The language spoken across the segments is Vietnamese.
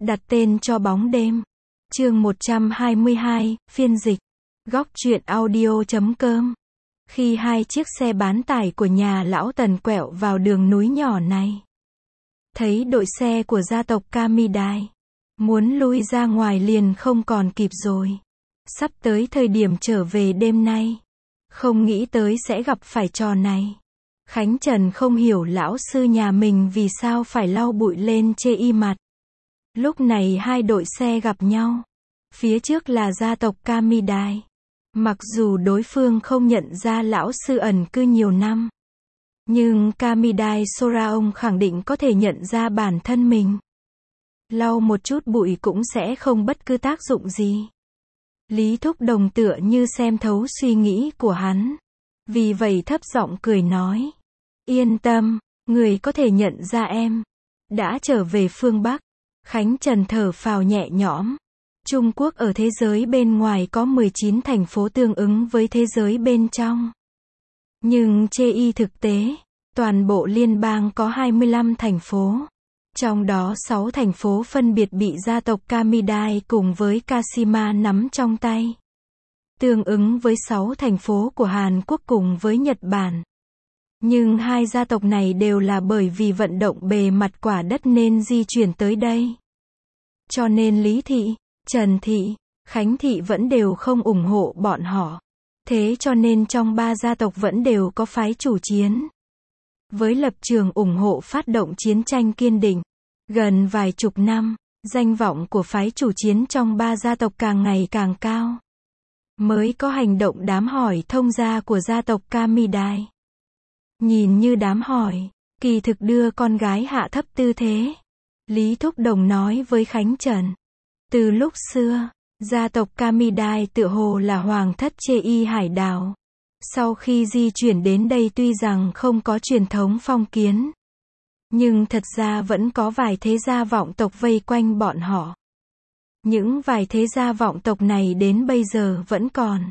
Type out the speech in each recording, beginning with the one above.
Đặt tên cho bóng đêm. Chương 122, phiên dịch. Góc truyện audio.com. Khi hai chiếc xe bán tải của nhà lão Tần quẹo vào đường núi nhỏ này, thấy đội xe của gia tộc Kamidai muốn lui ra ngoài liền không còn kịp rồi. Sắp tới thời điểm trở về đêm nay, không nghĩ tới sẽ gặp phải trò này. Khánh Trần không hiểu lão sư nhà mình vì sao phải lau bụi lên chê y mặt. Lúc này hai đội xe gặp nhau. Phía trước là gia tộc Kamidai. Mặc dù đối phương không nhận ra lão sư ẩn cư nhiều năm, nhưng Kamidai Soraong khẳng định có thể nhận ra bản thân mình. Lau một chút bụi cũng sẽ không bất cứ tác dụng gì. Lý Thúc Đồng tựa như xem thấu suy nghĩ của hắn. Vì vậy thấp giọng cười nói. Yên tâm, người có thể nhận ra em. Đã trở về phương Bắc. Khánh Trần thở phào nhẹ nhõm. Trung Quốc ở thế giới bên ngoài có 19 thành phố tương ứng với thế giới bên trong. Nhưng trên thực tế, toàn bộ liên bang có 25 thành phố. Trong đó 6 thành phố phân biệt bị gia tộc Kamidai cùng với Kashima nắm trong tay. Tương ứng với 6 thành phố của Hàn Quốc cùng với Nhật Bản. Nhưng hai gia tộc này đều là bởi vì vận động bề mặt quả đất nên di chuyển tới đây. Cho nên Lý Thị, Trần Thị, Khánh Thị vẫn đều không ủng hộ bọn họ. Thế cho nên trong ba gia tộc vẫn đều có phái chủ chiến. Với lập trường ủng hộ phát động chiến tranh kiên định, gần vài chục năm, danh vọng của phái chủ chiến trong ba gia tộc càng ngày càng cao. Mới có hành động đám hỏi thông gia của gia tộc Kamidai. Nhìn như đám hỏi, kỳ thực đưa con gái hạ thấp tư thế. Lý Thúc Đồng nói với Khánh Trần. Từ lúc xưa, gia tộc Kamidai tựa hồ là hoàng thất Chê hải đảo. Sau khi di chuyển đến đây tuy rằng không có truyền thống phong kiến, nhưng thật ra vẫn có vài thế gia vọng tộc vây quanh bọn họ. Những vài thế gia vọng tộc này đến bây giờ vẫn còn.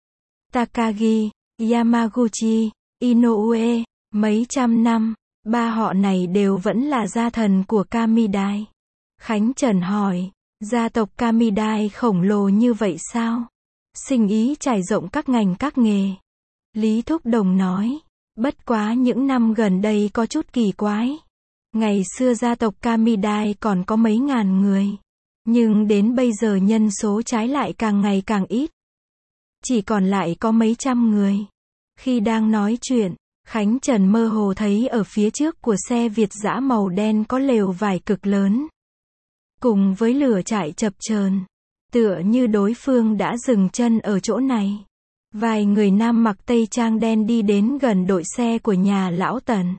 Takagi, Yamaguchi, Inoue, mấy trăm năm, ba họ này đều vẫn là gia thần của Kamidai. Khánh Trần hỏi, gia tộc Kamidai khổng lồ như vậy sao? Sinh ý trải rộng các ngành các nghề. Lý Thúc Đồng nói, bất quá những năm gần đây có chút kỳ quái. Ngày xưa gia tộc Kamidai còn có mấy ngàn người. Nhưng đến bây giờ nhân số trái lại càng ngày càng ít. Chỉ còn lại có mấy trăm người. Khi đang nói chuyện, Khánh Trần mơ hồ thấy ở phía trước của xe Việt dã màu đen có lều vải cực lớn. Cùng với lửa trại chập chờn, tựa như đối phương đã dừng chân ở chỗ này. Vài người nam mặc tây trang đen đi đến gần đội xe của nhà lão Tần.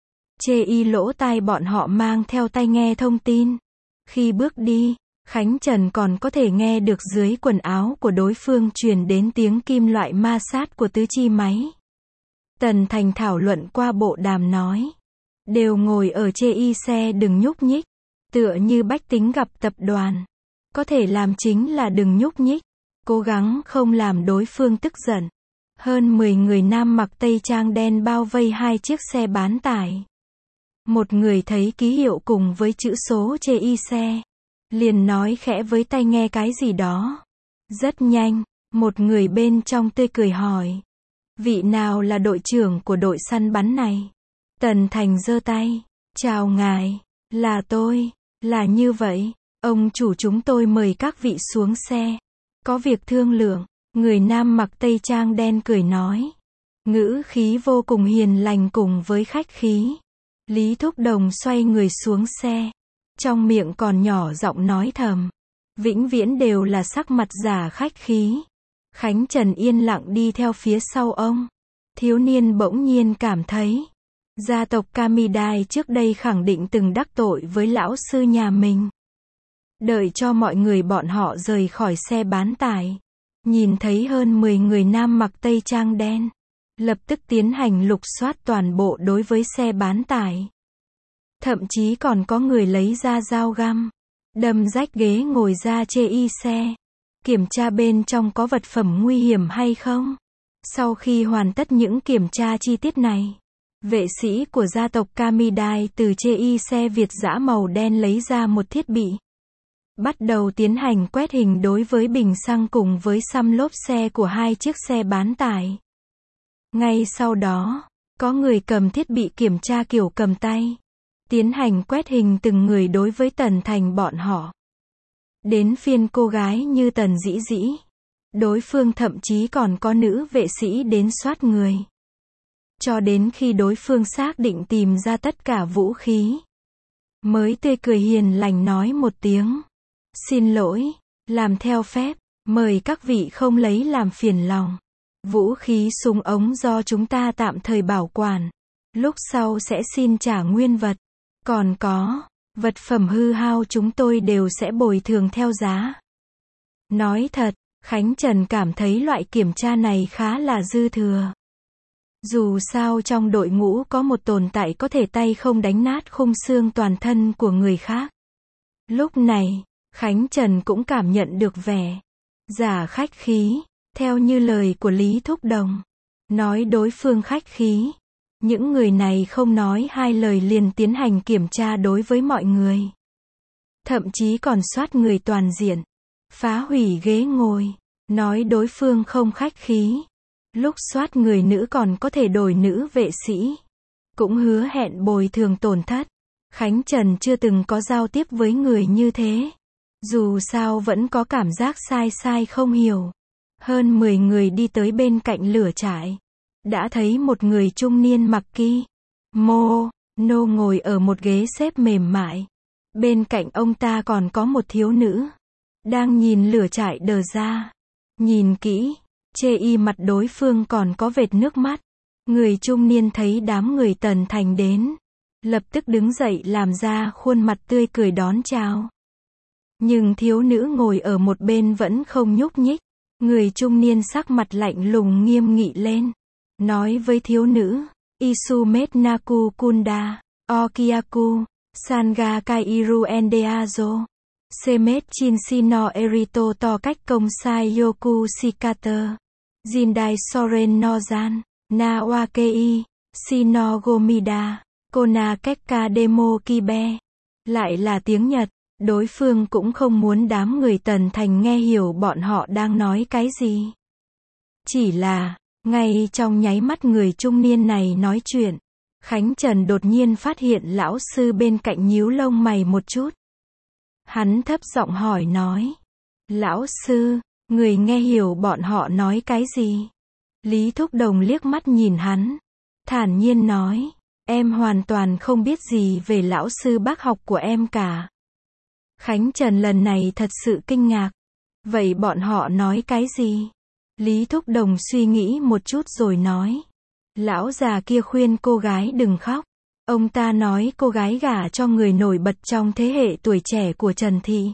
Chê lỗ tai bọn họ mang theo tai nghe thông tin. Khi bước đi, Khánh Trần còn có thể nghe được dưới quần áo của đối phương truyền đến tiếng kim loại ma sát của tứ chi máy. Tần Thành thảo luận qua bộ đàm nói. Đều ngồi ở chê xe đừng nhúc nhích. Tựa như bách tính gặp tập đoàn. Có thể làm chính là đừng nhúc nhích. Cố gắng không làm đối phương tức giận. Hơn 10 người nam mặc tây trang đen bao vây hai chiếc xe bán tải. Một người thấy ký hiệu cùng với chữ số chê xe. Liền nói khẽ với tai nghe cái gì đó. Rất nhanh, một người bên trong tươi cười hỏi. Vị nào là đội trưởng của đội săn bắn này? Tần Thành giơ tay. Chào ngài, là tôi, là như vậy. Ông chủ chúng tôi mời các vị xuống xe. Có việc thương lượng. Người nam mặc tây trang đen cười nói. Ngữ khí vô cùng hiền lành cùng với khách khí. Lý Thúc Đồng xoay người xuống xe. Trong miệng còn nhỏ giọng nói thầm. Vĩnh viễn đều là sắc mặt giả khách khí. Khánh Trần yên lặng đi theo phía sau ông. Thiếu niên bỗng nhiên cảm thấy. Gia tộc Kamidai trước đây khẳng định từng đắc tội với lão sư nhà mình. Đợi cho mọi người bọn họ rời khỏi xe bán tải. Nhìn thấy hơn 10 người nam mặc tây trang đen. Lập tức tiến hành lục soát toàn bộ đối với xe bán tải. Thậm chí còn có người lấy ra dao găm. Đâm rách ghế ngồi ra chê xe. Kiểm tra bên trong có vật phẩm nguy hiểm hay không. Sau khi hoàn tất những kiểm tra chi tiết này, vệ sĩ của gia tộc Kamidai từ chê xe Việt dã màu đen lấy ra một thiết bị. bắt đầu tiến hành quét hình đối với bình xăng cùng với xăm lốp xe của hai chiếc xe bán tải. Ngay sau đó, có người cầm thiết bị kiểm tra kiểu cầm tay, tiến hành quét hình từng người đối với Tần Thành bọn họ. Đến phiên cô gái như Tần Dĩ Dĩ, đối phương thậm chí còn có nữ vệ sĩ đến soát người. Cho đến khi đối phương xác định tìm ra tất cả vũ khí, mới tươi cười hiền lành nói một tiếng. Xin lỗi, làm theo phép, mời các vị không lấy làm phiền lòng. Vũ khí súng ống do chúng ta tạm thời bảo quản. Lúc sau sẽ xin trả nguyên vật. Còn có, vật phẩm hư hao chúng tôi đều sẽ bồi thường theo giá. Nói thật, Khánh Trần cảm thấy loại kiểm tra này khá là dư thừa. Dù sao trong đội ngũ có một tồn tại có thể tay không đánh nát khung xương toàn thân của người khác. Lúc này, Khánh Trần cũng cảm nhận được vẻ giả khách khí, theo như lời của Lý Thúc Đồng. Nói đối phương khách khí. Những người này không nói hai lời liền tiến hành kiểm tra đối với mọi người. Thậm chí còn soát người toàn diện. Phá hủy ghế ngồi. Nói đối phương không khách khí. Lúc soát người nữ còn có thể đổi nữ vệ sĩ. Cũng hứa hẹn bồi thường tổn thất. Khánh Trần chưa từng có giao tiếp với người như thế. Dù sao vẫn có cảm giác sai sai không hiểu. Hơn 10 người đi tới bên cạnh lửa trại. Đã thấy một người trung niên mặc kimono ngồi ở một ghế xếp mềm mại. Bên cạnh ông ta còn có một thiếu nữ. Đang nhìn lửa trại đờ ra. Nhìn kỹ, chê y mặt đối phương còn có vệt nước mắt. Người trung niên thấy đám người Tần Thành đến. Lập tức đứng dậy làm ra khuôn mặt tươi cười đón chào. Nhưng thiếu nữ ngồi ở một bên vẫn không nhúc nhích. Người trung niên sắc mặt lạnh lùng nghiêm nghị lên. Nói với thiếu nữ, Isumet Naku Kunda, Okiaku, Sanga Kairu Endeazo, Semet Chinshino Erito to cách công sai Yoku Shikater, Jindai Soren Nozan, Nawakei, Shino Gomida, Kona Kekka Demo Kibe. Lại là tiếng Nhật, đối phương cũng không muốn đám người Tần Thành nghe hiểu bọn họ đang nói cái gì. Chỉ là, ngay trong nháy mắt người trung niên này nói chuyện, Khánh Trần đột nhiên phát hiện lão sư bên cạnh nhíu lông mày một chút. Hắn thấp giọng hỏi nói. Lão sư, người nghe hiểu bọn họ nói cái gì? Lý Thúc Đồng liếc mắt nhìn hắn. Thản nhiên nói. Em hoàn toàn không biết gì về lão sư bác học của em cả. Khánh Trần lần này thật sự kinh ngạc. Vậy bọn họ nói cái gì? Lý Thúc Đồng suy nghĩ một chút rồi nói. Lão già kia khuyên cô gái đừng khóc. Ông ta nói cô gái gả cho người nổi bật trong thế hệ tuổi trẻ của Trần Thị.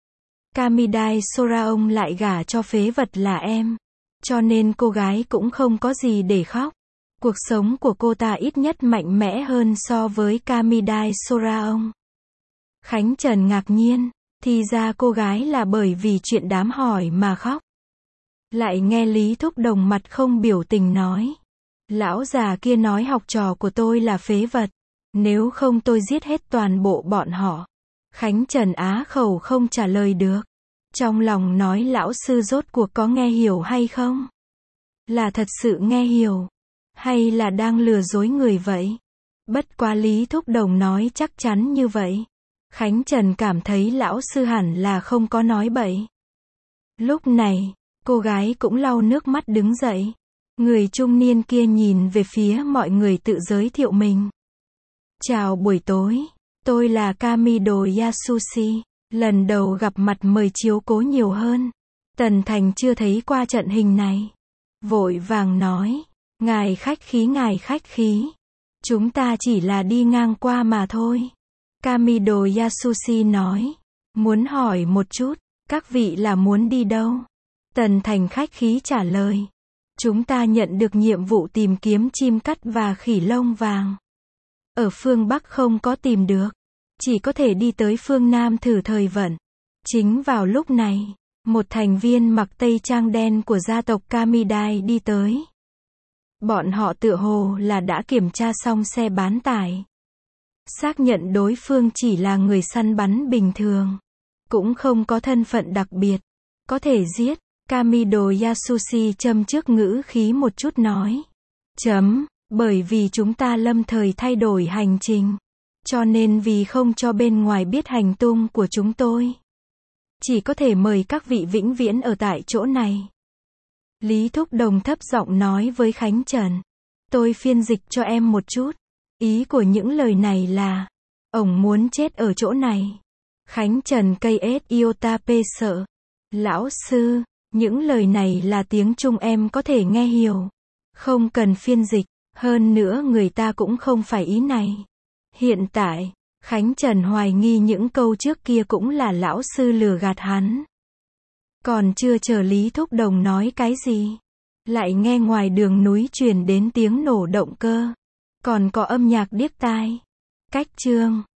Kamidai Soraong lại gả cho phế vật là em. Cho nên cô gái cũng không có gì để khóc. Cuộc sống của cô ta ít nhất mạnh mẽ hơn so với Kamidai Soraong. Khánh Trần ngạc nhiên. Thì ra cô gái là bởi vì chuyện đám hỏi mà khóc. Lại nghe Lý Thúc Đồng mặt không biểu tình nói. Lão già kia nói học trò của tôi là phế vật. Nếu không tôi giết hết toàn bộ bọn họ. Khánh Trần á khẩu không trả lời được. Trong lòng nói lão sư rốt cuộc có nghe hiểu hay không? Là thật sự nghe hiểu? Hay là đang lừa dối người vậy? Bất quá Lý Thúc Đồng nói chắc chắn như vậy. Khánh Trần cảm thấy lão sư hẳn là không có nói bậy. Lúc này, cô gái cũng lau nước mắt đứng dậy. Người trung niên kia nhìn về phía mọi người tự giới thiệu mình. Chào buổi tối, tôi là Kamido Yasushi. Lần đầu gặp mặt mời chiếu cố nhiều hơn. Tần Thành chưa thấy qua trận hình này. Vội vàng nói, ngài khách khí ngài khách khí. Chúng ta chỉ là đi ngang qua mà thôi. Kamido Yasushi nói, muốn hỏi một chút, các vị là muốn đi đâu? Tần Thành khách khí trả lời. Chúng ta nhận được nhiệm vụ tìm kiếm chim cắt và khỉ lông vàng. Ở phương Bắc không có tìm được. Chỉ có thể đi tới phương Nam thử thời vận. Chính vào lúc này, một thành viên mặc tây trang đen của gia tộc Kamidai đi tới. Bọn họ tựa hồ là đã kiểm tra xong xe bán tải. Xác nhận đối phương chỉ là người săn bắn bình thường. cũng không có thân phận đặc biệt. Có thể giết. Kamido Yasushi châm trước ngữ khí một chút nói. Bởi vì chúng ta lâm thời thay đổi hành trình. Cho nên vì không cho bên ngoài biết hành tung của chúng tôi, chỉ có thể mời các vị vĩnh viễn ở tại chỗ này. Lý Thúc Đồng thấp giọng nói với Khánh Trần. Tôi phiên dịch cho em một chút. Ý của những lời này là, ổng muốn chết ở chỗ này. Khánh Trần KS Iotape sợ. Lão sư, những lời này là tiếng Trung em có thể nghe hiểu. Không cần phiên dịch, hơn nữa người ta cũng không phải ý này. Hiện tại, Khánh Trần hoài nghi những câu trước kia cũng là lão sư lừa gạt hắn. Còn chưa chờ Lý Thúc Đồng nói cái gì, lại nghe ngoài đường núi truyền đến tiếng nổ động cơ. Còn có âm nhạc điếc tai. Cách chương